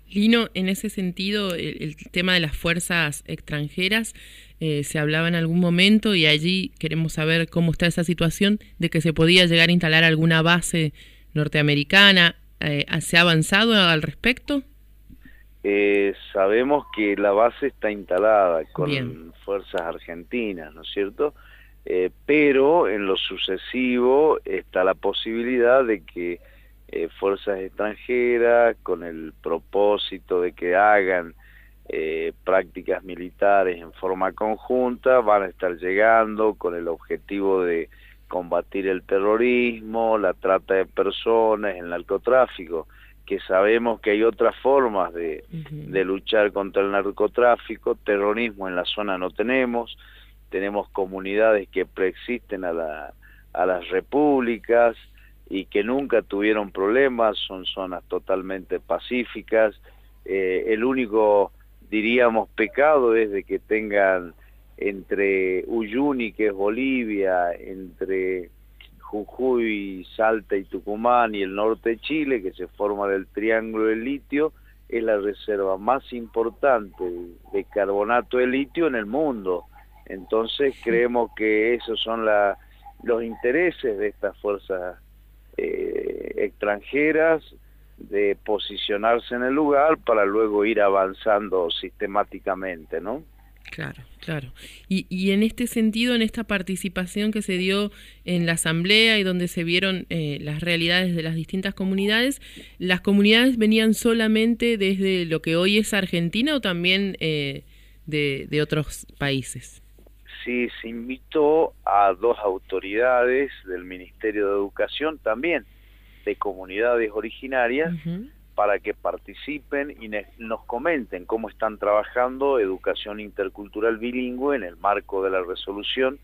Lino, en ese sentido, el tema de las fuerzas extranjeras se hablaba en algún momento y allí queremos saber cómo está esa situación de que se podía llegar a instalar alguna base norteamericana. ¿Se ha avanzado al respecto? Sabemos que la base está instalada Bien. con fuerzas argentinas, ¿no es cierto? Pero en lo sucesivo está la posibilidad de que fuerzas extranjeras, con el propósito de que hagan prácticas militares en forma conjunta, van a estar llegando con el objetivo de combatir el terrorismo, la trata de personas, el narcotráfico, que sabemos que hay otras formas de luchar contra el narcotráfico. Terrorismo en la zona no tenemos comunidades que preexisten a las repúblicas y que nunca tuvieron problemas, son zonas totalmente pacíficas. El único, diríamos, pecado es de que tengan entre Uyuni, que es Bolivia, entre Jujuy, Salta y Tucumán y el norte de Chile, que se forma del Triángulo del Litio, es la reserva más importante de carbonato de litio en el mundo. Entonces creemos que esos son los intereses de estas fuerzas extranjeras, de posicionarse en el lugar para luego ir avanzando sistemáticamente, ¿no? Claro, claro. Y en este sentido, en esta participación que se dio en la asamblea y donde se vieron las realidades de las distintas comunidades, ¿las comunidades venían solamente desde lo que hoy es Argentina o también de otros países? Sí, se invitó a dos autoridades del Ministerio de Educación, también de comunidades originarias, para que participen y nos comenten cómo están trabajando educación intercultural bilingüe en el marco de la resolución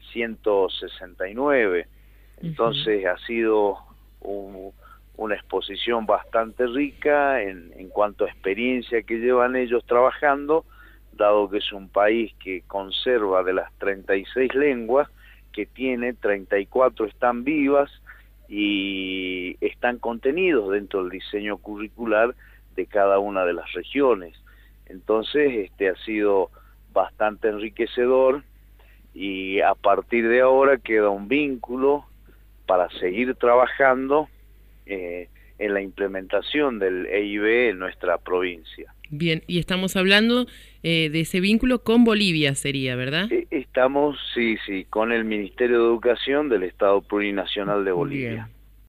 169. Entonces ha sido una exposición bastante rica en cuanto a experiencia que llevan ellos trabajando, dado que es un país que conserva de las 36 lenguas que tiene, 34 están vivas y están contenidos dentro del diseño curricular de cada una de las regiones. Entonces ha sido bastante enriquecedor y a partir de ahora queda un vínculo para seguir trabajando en la implementación del EIB en nuestra provincia. Bien, y estamos hablando de ese vínculo con Bolivia sería, ¿verdad? Estamos, sí, con el Ministerio de Educación del Estado Plurinacional de Bolivia. Bien.